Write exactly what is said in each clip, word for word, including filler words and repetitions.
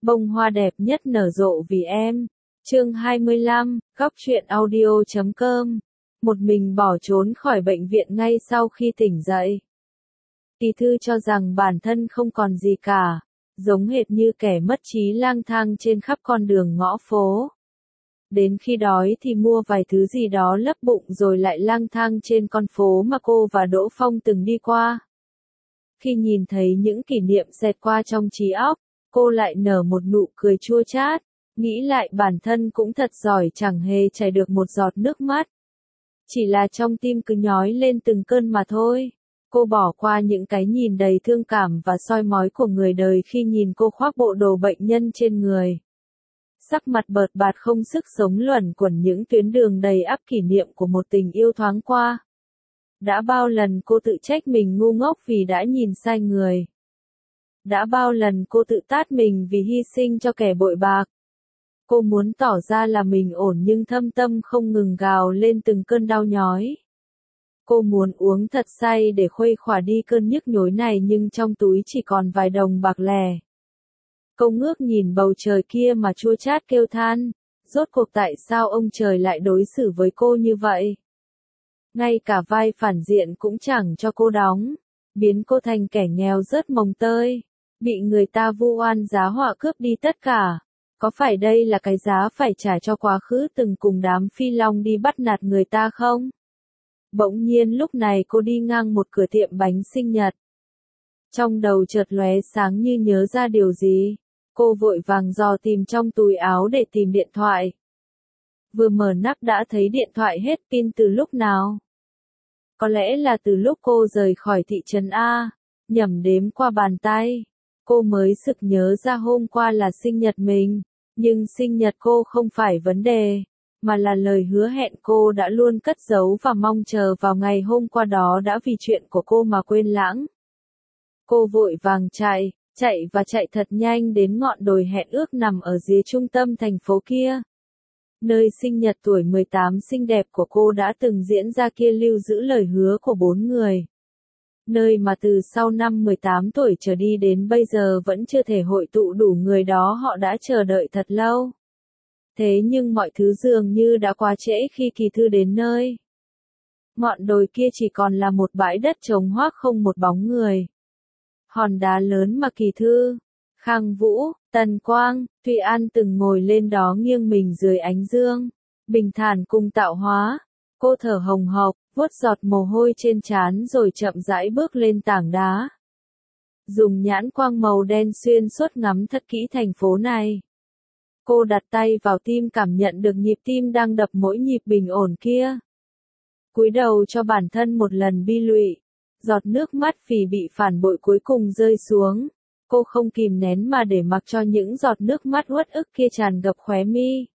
Bông hoa đẹp nhất nở rộ vì em. Chương hai mươi lăm, góc truyện audio chấm com. Một mình bỏ trốn khỏi bệnh viện ngay sau khi tỉnh dậy. Kỳ Thư cho rằng bản thân không còn gì cả, giống hệt như kẻ mất trí lang thang trên khắp con đường ngõ phố. Đến khi đói thì mua vài thứ gì đó lấp bụng rồi lại lang thang trên con phố mà cô và Đỗ Phong từng đi qua. Khi nhìn thấy những kỷ niệm xẹt qua trong trí óc, cô lại nở một nụ cười chua chát, nghĩ lại bản thân cũng thật giỏi, chẳng hề chảy được một giọt nước mắt. Chỉ là trong tim cứ nhói lên từng cơn mà thôi. Cô bỏ qua những cái nhìn đầy thương cảm và soi mói của người đời khi nhìn cô khoác bộ đồ bệnh nhân trên người. Sắc mặt bợt bạt không sức sống luẩn quẩn những tuyến đường đầy ắp kỷ niệm của một tình yêu thoáng qua. Đã bao lần cô tự trách mình ngu ngốc vì đã nhìn sai người. Đã bao lần cô tự tát mình vì hy sinh cho kẻ bội bạc. Cô muốn tỏ ra là mình ổn nhưng thâm tâm không ngừng gào lên từng cơn đau nhói. Cô muốn uống thật say để khuây khỏa đi cơn nhức nhối này nhưng trong túi chỉ còn vài đồng bạc lẻ. Cô ngước nhìn bầu trời kia mà chua chát kêu than, rốt cuộc tại sao ông trời lại đối xử với cô như vậy? Ngay cả vai phản diện cũng chẳng cho cô đóng, biến cô thành kẻ nghèo rớt mồng tơi, bị người ta vu oan giá họa cướp đi tất cả. Có phải đây là cái giá phải trả cho quá khứ từng cùng đám phi long đi bắt nạt người ta không? Bỗng nhiên lúc này cô đi ngang một cửa tiệm bánh sinh nhật. Trong đầu chợt lóe sáng như nhớ ra điều gì. Cô vội vàng dò tìm trong túi áo để tìm điện thoại. Vừa mở nắp đã thấy điện thoại hết pin từ lúc nào. Có lẽ là từ lúc cô rời khỏi thị trấn A, nhẩm đếm qua bàn tay. Cô mới sực nhớ ra hôm qua là sinh nhật mình, nhưng sinh nhật cô không phải vấn đề, mà là lời hứa hẹn cô đã luôn cất giấu và mong chờ vào ngày hôm qua đó đã vì chuyện của cô mà quên lãng. Cô vội vàng chạy, chạy và chạy thật nhanh đến ngọn đồi hẹn ước nằm ở dưới trung tâm thành phố kia. Nơi sinh nhật tuổi mười tám xinh đẹp của cô đã từng diễn ra kia lưu giữ lời hứa của bốn người. Nơi mà từ sau năm mười tám tuổi trở đi đến bây giờ vẫn chưa thể hội tụ đủ người đó, họ đã chờ đợi thật lâu. Thế nhưng mọi thứ dường như đã quá trễ khi Kỳ Thư đến nơi. Ngọn đồi kia chỉ còn là một bãi đất trống hoác không một bóng người. Hòn đá lớn mà Kỳ Thư, Khang Vũ, Tần Quang, Thụy An từng ngồi lên đó nghiêng mình dưới ánh dương, bình thản cùng tạo hóa. Cô thở hồng hộc, vuốt giọt mồ hôi trên trán rồi chậm rãi bước lên tảng đá. Dùng nhãn quang màu đen xuyên suốt ngắm thật kỹ thành phố này. Cô đặt tay vào tim cảm nhận được nhịp tim đang đập mỗi nhịp bình ổn kia. Cúi đầu cho bản thân một lần bi lụy. Giọt nước mắt vì bị phản bội cuối cùng rơi xuống. Cô không kìm nén mà để mặc cho những giọt nước mắt uất ức kia tràn ngập khóe mi.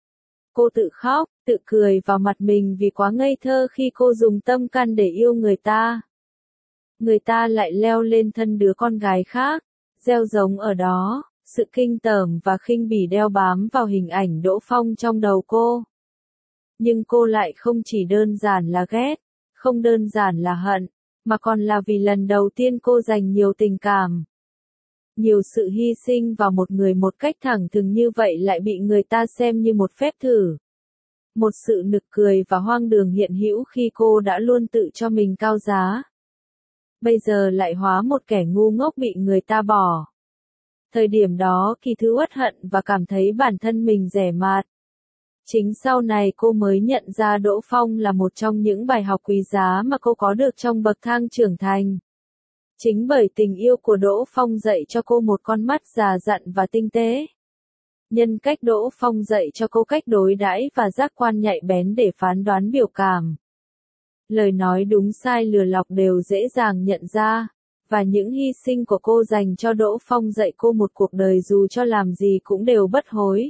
Cô tự khóc, tự cười vào mặt mình vì quá ngây thơ khi cô dùng tâm can để yêu người ta. Người ta lại leo lên thân đứa con gái khác, gieo giống ở đó, sự kinh tởm và khinh bỉ đeo bám vào hình ảnh Đỗ Phong trong đầu cô. Nhưng cô lại không chỉ đơn giản là ghét, không đơn giản là hận, mà còn là vì lần đầu tiên cô dành nhiều tình cảm. Nhiều sự hy sinh vào một người một cách thẳng thừng như vậy lại bị người ta xem như một phép thử. Một sự nực cười và hoang đường hiện hữu khi cô đã luôn tự cho mình cao giá. Bây giờ lại hóa một kẻ ngu ngốc bị người ta bỏ. Thời điểm đó Kỳ Thư uất hận và cảm thấy bản thân mình rẻ mạt. Chính sau này cô mới nhận ra Đỗ Phong là một trong những bài học quý giá mà cô có được trong bậc thang trưởng thành. Chính bởi tình yêu của Đỗ Phong dạy cho cô một con mắt già dặn và tinh tế. Nhân cách Đỗ Phong dạy cho cô cách đối đãi và giác quan nhạy bén để phán đoán biểu cảm. Lời nói đúng sai lừa lọc đều dễ dàng nhận ra, và những hy sinh của cô dành cho Đỗ Phong dạy cô một cuộc đời dù cho làm gì cũng đều bất hối.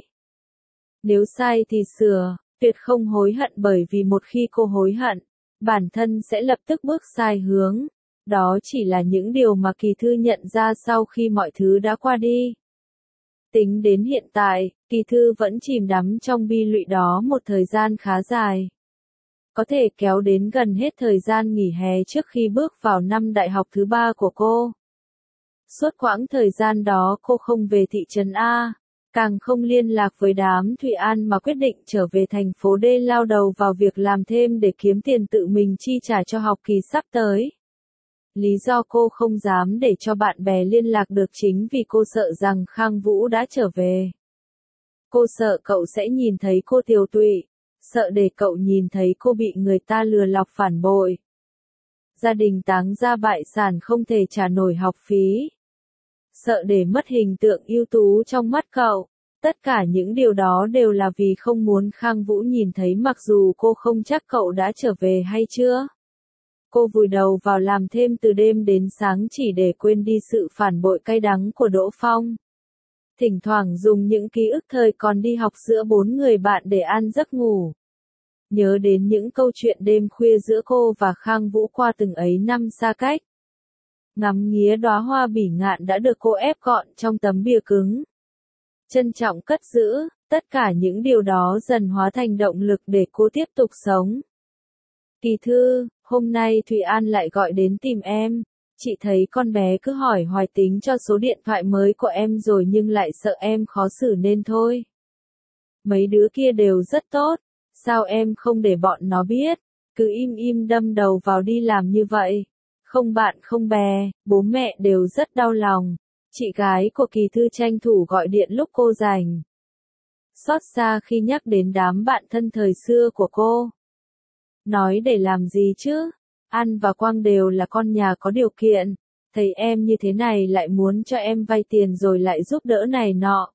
Nếu sai thì sửa, tuyệt không hối hận bởi vì một khi cô hối hận, bản thân sẽ lập tức bước sai hướng. Đó chỉ là những điều mà Kỳ Thư nhận ra sau khi mọi thứ đã qua đi. Tính đến hiện tại, Kỳ Thư vẫn chìm đắm trong bi lụy đó một thời gian khá dài. Có thể kéo đến gần hết thời gian nghỉ hè trước khi bước vào năm đại học thứ ba của cô. Suốt quãng thời gian đó cô không về thị trấn A, càng không liên lạc với đám Thụy An mà quyết định trở về thành phố D lao đầu vào việc làm thêm để kiếm tiền tự mình chi trả cho học kỳ sắp tới. Lý do cô không dám để cho bạn bè liên lạc được chính vì cô sợ rằng Khang Vũ đã trở về. Cô sợ cậu sẽ nhìn thấy cô tiều tụy, sợ để cậu nhìn thấy cô bị người ta lừa lọc phản bội. Gia đình táng ra bại sản không thể trả nổi học phí. Sợ để mất hình tượng ưu tú trong mắt cậu. Tất cả những điều đó đều là vì không muốn Khang Vũ nhìn thấy mặc dù cô không chắc cậu đã trở về hay chưa. Cô vùi đầu vào làm thêm từ đêm đến sáng chỉ để quên đi sự phản bội cay đắng của Đỗ Phong. Thỉnh thoảng dùng những ký ức thời còn đi học giữa bốn người bạn để ăn giấc ngủ. Nhớ đến những câu chuyện đêm khuya giữa cô và Khang Vũ qua từng ấy năm xa cách. Ngắm nghía đóa hoa bỉ ngạn đã được cô ép gọn trong tấm bìa cứng. Trân trọng cất giữ, tất cả những điều đó dần hóa thành động lực để cô tiếp tục sống. Kỳ Thư, hôm nay Thụy An lại gọi đến tìm em. Chị thấy con bé cứ hỏi hoài tính cho số điện thoại mới của em rồi nhưng lại sợ em khó xử nên thôi. Mấy đứa kia đều rất tốt, sao em không để bọn nó biết, cứ im im đâm đầu vào đi làm như vậy. Không bạn không bè, bố mẹ đều rất đau lòng. Chị gái của Kỳ Thư tranh thủ gọi điện lúc cô rảnh. Xót xa khi nhắc đến đám bạn thân thời xưa của cô. Nói để làm gì chứ? An và Quang đều là con nhà có điều kiện. Thấy em như thế này lại muốn cho em vay tiền rồi lại giúp đỡ này nọ.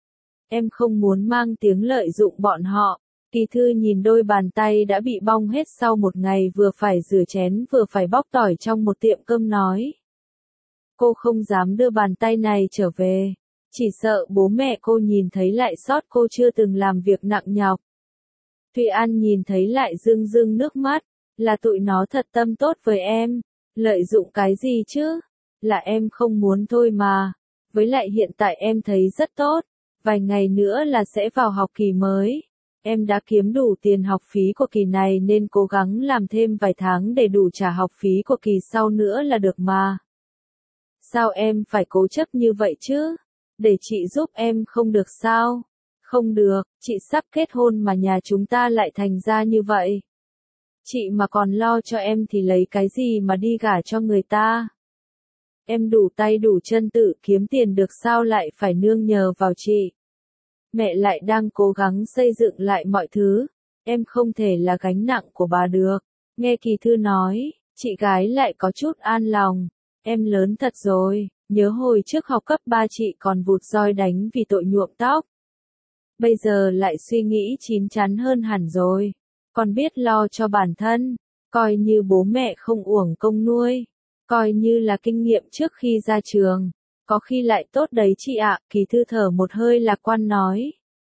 Em không muốn mang tiếng lợi dụng bọn họ. Kỳ Thư nhìn đôi bàn tay đã bị bong hết sau một ngày vừa phải rửa chén vừa phải bóc tỏi trong một tiệm cơm nói. Cô không dám đưa bàn tay này trở về. Chỉ sợ bố mẹ cô nhìn thấy lại sót cô chưa từng làm việc nặng nhọc. Thụy An nhìn thấy lại rưng rưng nước mắt. Là tụi nó thật tâm tốt với em. Lợi dụng cái gì chứ? Là em không muốn thôi mà. Với lại hiện tại em thấy rất tốt. Vài ngày nữa là sẽ vào học kỳ mới. Em đã kiếm đủ tiền học phí của kỳ này nên cố gắng làm thêm vài tháng để đủ trả học phí của kỳ sau nữa là được mà. Sao em phải cố chấp như vậy chứ? Để chị giúp em không được sao? Không được, chị sắp kết hôn mà nhà chúng ta lại thành ra như vậy. Chị mà còn lo cho em thì lấy cái gì mà đi gả cho người ta? Em đủ tay đủ chân tự kiếm tiền được sao lại phải nương nhờ vào chị? Mẹ lại đang cố gắng xây dựng lại mọi thứ. Em không thể là gánh nặng của bà được. Nghe Kỳ Thư nói, chị gái lại có chút an lòng. Em lớn thật rồi, nhớ hồi trước học cấp ba chị còn vụt roi đánh vì tội nhuộm tóc. Bây giờ lại suy nghĩ chín chắn hơn hẳn rồi. Còn biết lo cho bản thân, coi như bố mẹ không uổng công nuôi. Coi như là kinh nghiệm trước khi ra trường. Có khi lại tốt đấy chị ạ. Kỳ Thư thở một hơi lạc quan nói.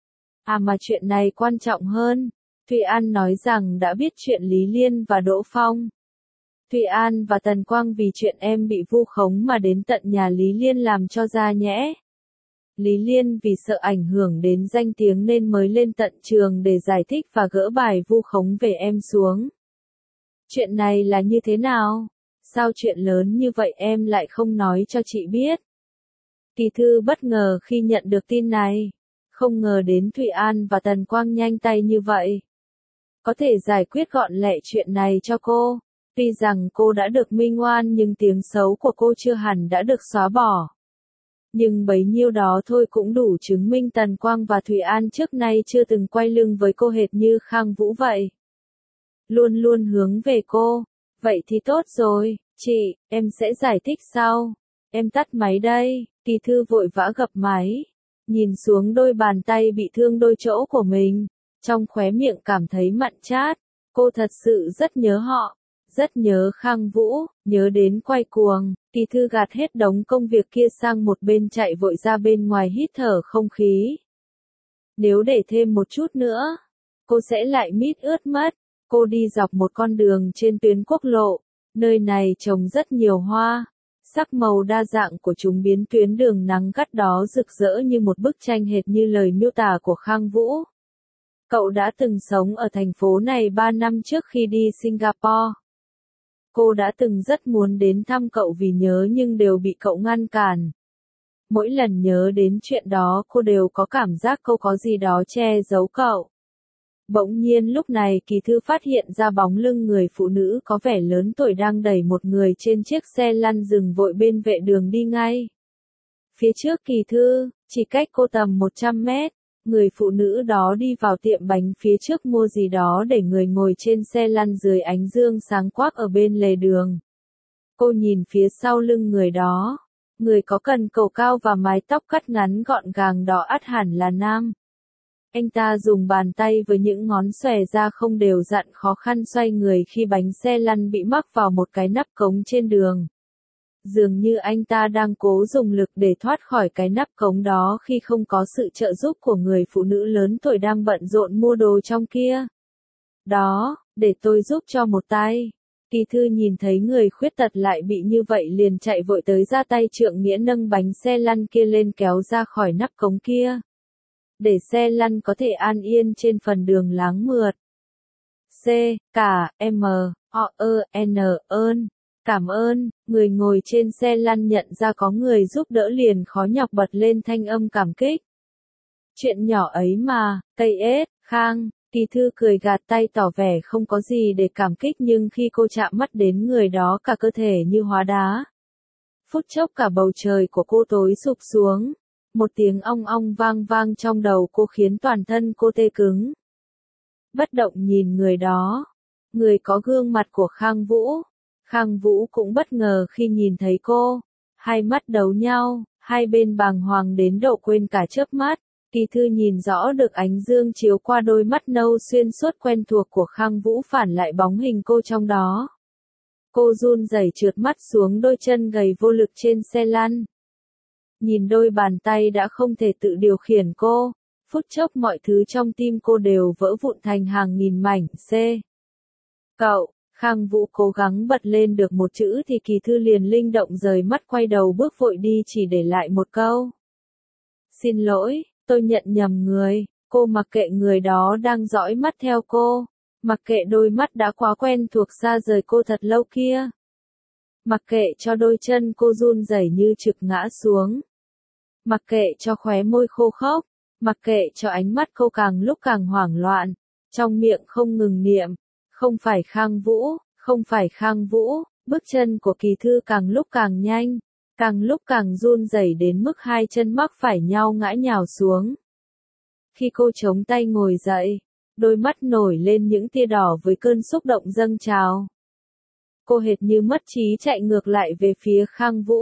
À mà chuyện này quan trọng hơn. Thụy An nói rằng đã biết chuyện Lý Liên và Đỗ Phong. Thụy An và Tần Quang vì chuyện em bị vu khống mà đến tận nhà Lý Liên làm cho ra nhẽ. Lý Liên vì sợ ảnh hưởng đến danh tiếng nên mới lên tận trường để giải thích và gỡ bài vu khống về em xuống. Chuyện này là như thế nào? Sao chuyện lớn như vậy em lại không nói cho chị biết? Kỳ Thư bất ngờ khi nhận được tin này. Không ngờ đến Thụy An và Tần Quang nhanh tay như vậy. Có thể giải quyết gọn lẹ chuyện này cho cô. Tuy rằng cô đã được minh oan nhưng tiếng xấu của cô chưa hẳn đã được xóa bỏ. Nhưng bấy nhiêu đó thôi cũng đủ chứng minh Tần Quang và Thụy An trước nay chưa từng quay lưng với cô hệt như Khang Vũ vậy. Luôn luôn hướng về cô. Vậy thì tốt rồi, chị, em sẽ giải thích sau. Em tắt máy đây. Kỳ Thư vội vã gập máy. Nhìn xuống đôi bàn tay bị thương đôi chỗ của mình. Trong khóe miệng cảm thấy mặn chát. Cô thật sự rất nhớ họ. Rất nhớ Khang Vũ, nhớ đến quay cuồng. Kỳ Thư gạt hết đống công việc kia sang một bên chạy vội ra bên ngoài hít thở không khí. Nếu để thêm một chút nữa, cô sẽ lại mít ướt mất. Cô đi dọc một con đường trên tuyến quốc lộ. Nơi này trồng rất nhiều hoa. Sắc màu đa dạng của chúng biến tuyến đường nắng gắt đó rực rỡ như một bức tranh hệt như lời miêu tả của Khang Vũ. Cậu đã từng sống ở thành phố này ba năm trước khi đi Singapore. Cô đã từng rất muốn đến thăm cậu vì nhớ nhưng đều bị cậu ngăn cản. Mỗi lần nhớ đến chuyện đó cô đều có cảm giác cô có gì đó che giấu cậu. Bỗng nhiên lúc này Kỳ Thư phát hiện ra bóng lưng người phụ nữ có vẻ lớn tuổi đang đẩy một người trên chiếc xe lăn dừng vội bên vệ đường đi ngay. Phía trước Kỳ Thư, chỉ cách cô tầm một trăm mét, người phụ nữ đó đi vào tiệm bánh phía trước mua gì đó để người ngồi trên xe lăn dưới ánh dương sáng quắc ở bên lề đường. Cô nhìn phía sau lưng người đó, người có cần cầu cao và mái tóc cắt ngắn gọn gàng đó ắt hẳn là nam. Anh ta dùng bàn tay với những ngón xòe ra không đều dặn khó khăn xoay người khi bánh xe lăn bị mắc vào một cái nắp cống trên đường. Dường như anh ta đang cố dùng lực để thoát khỏi cái nắp cống đó khi không có sự trợ giúp của người phụ nữ lớn tuổi đang bận rộn mua đồ trong kia. Đó, để tôi giúp cho một tay. Kỳ Thư nhìn thấy người khuyết tật lại bị như vậy liền chạy vội tới ra tay trượng nghĩa nâng bánh xe lăn kia lên kéo ra khỏi nắp cống kia. Để xe lăn có thể an yên trên phần đường láng mượt. C, cả, M, O, E, N, ơn. Cảm ơn, người ngồi trên xe lăn nhận ra có người giúp đỡ liền khó nhọc bật lên thanh âm cảm kích. Chuyện nhỏ ấy mà, cây ết, Khang, Kỳ Thư cười gạt tay tỏ vẻ không có gì để cảm kích nhưng khi cô chạm mắt đến người đó cả cơ thể như hóa đá. Phút chốc cả bầu trời của cô tối sụp xuống. Một tiếng ong ong vang vang trong đầu cô khiến toàn thân cô tê cứng. Bất động nhìn người đó. Người có gương mặt của Khang Vũ. Khang Vũ cũng bất ngờ khi nhìn thấy cô. Hai mắt đấu nhau, hai bên bàng hoàng đến độ quên cả chớp mắt. Kỳ Thư nhìn rõ được ánh dương chiếu qua đôi mắt nâu xuyên suốt quen thuộc của Khang Vũ phản lại bóng hình cô trong đó. Cô run rẩy trượt mắt xuống đôi chân gầy vô lực trên xe lăn. Nhìn đôi bàn tay đã không thể tự điều khiển cô, phút chốc mọi thứ trong tim cô đều vỡ vụn thành hàng nghìn mảnh. C. Cậu, Khang Vũ cố gắng bật lên được một chữ thì Kỳ Thư liền linh động rời mắt quay đầu bước vội đi chỉ để lại một câu. Xin lỗi, tôi nhận nhầm người. Cô mặc kệ người đó đang dõi mắt theo cô, mặc kệ đôi mắt đã quá quen thuộc xa rời cô thật lâu kia. Mặc kệ cho đôi chân cô run rẩy như trực ngã xuống. Mặc kệ cho khóe môi khô khốc, mặc kệ cho ánh mắt cô càng lúc càng hoảng loạn, trong miệng không ngừng niệm, không phải Khang Vũ, không phải Khang Vũ, bước chân của Kỳ Thư càng lúc càng nhanh, càng lúc càng run rẩy đến mức hai chân mắc phải nhau ngã nhào xuống. Khi cô chống tay ngồi dậy, đôi mắt nổi lên những tia đỏ với cơn xúc động dâng trào. Cô hệt như mất trí chạy ngược lại về phía Khang Vũ.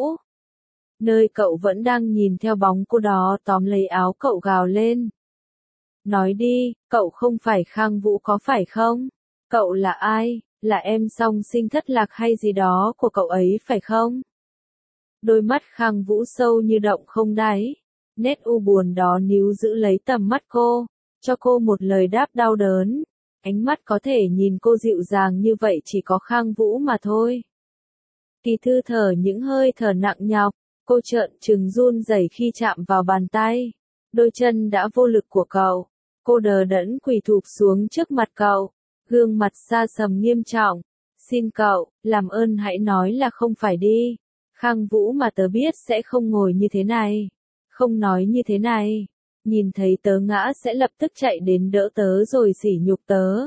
Nơi cậu vẫn đang nhìn theo bóng cô đó tóm lấy áo cậu gào lên. Nói đi, cậu không phải Khang Vũ có phải không? Cậu là ai? Là em song sinh thất lạc hay gì đó của cậu ấy phải không? Đôi mắt Khang Vũ sâu như động không đáy. Nét u buồn đó níu giữ lấy tầm mắt cô, cho cô một lời đáp đau đớn. Ánh mắt có thể nhìn cô dịu dàng như vậy chỉ có Khang Vũ mà thôi. Kỳ Thư thở những hơi thở nặng nhọc, cô trợn trừng run rẩy khi chạm vào bàn tay. Đôi chân đã vô lực của cậu. Cô đờ đẫn quỳ thụp xuống trước mặt cậu, gương mặt xa sầm nghiêm trọng. Xin cậu, làm ơn hãy nói là không phải đi. Khang Vũ mà tớ biết sẽ không ngồi như thế này, không nói như thế này. Nhìn thấy tớ ngã sẽ lập tức chạy đến đỡ tớ rồi sỉ nhục tớ.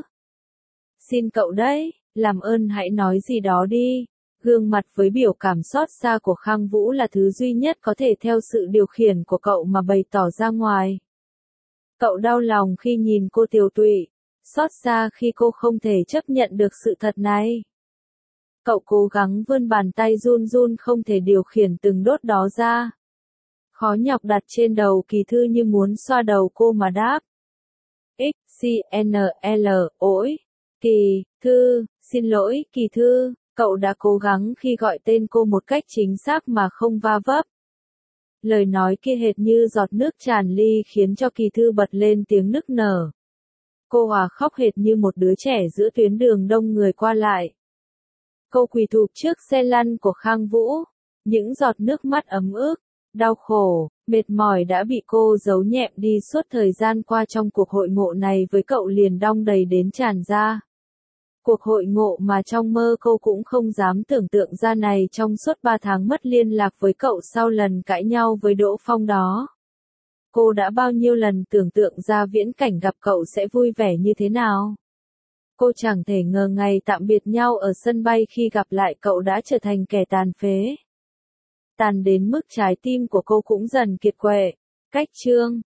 Xin cậu đấy, làm ơn hãy nói gì đó đi. Gương mặt với biểu cảm xót xa của Khang Vũ là thứ duy nhất có thể theo sự điều khiển của cậu mà bày tỏ ra ngoài. Cậu đau lòng khi nhìn cô tiều tụy, xót xa khi cô không thể chấp nhận được sự thật này. Cậu cố gắng vươn bàn tay run run không thể điều khiển từng đốt đó ra. Khó nhọc đặt trên đầu Kỳ Thư như muốn xoa đầu cô mà đáp. X, C, N, L, ỗi. Kỳ, Thư, xin lỗi, Kỳ Thư, cậu đã cố gắng khi gọi tên cô một cách chính xác mà không va vấp. Lời nói kia hệt như giọt nước tràn ly khiến cho Kỳ Thư bật lên tiếng nức nở. Cô hòa khóc hệt như một đứa trẻ giữa tuyến đường đông người qua lại. Cô quỳ thụp trước xe lăn của Khang Vũ, những giọt nước mắt ấm ức, đau khổ, mệt mỏi đã bị cô giấu nhẹm đi suốt thời gian qua trong cuộc hội ngộ này với cậu liền đong đầy đến tràn ra. Cuộc hội ngộ mà trong mơ cô cũng không dám tưởng tượng ra này trong suốt ba tháng mất liên lạc với cậu sau lần cãi nhau với Đỗ Phong đó. Cô đã bao nhiêu lần tưởng tượng ra viễn cảnh gặp cậu sẽ vui vẻ như thế nào. Cô chẳng thể ngờ ngày tạm biệt nhau ở sân bay khi gặp lại cậu đã trở thành kẻ tàn phế. Tàn đến mức trái tim của cô cũng dần kiệt quệ. Cách chương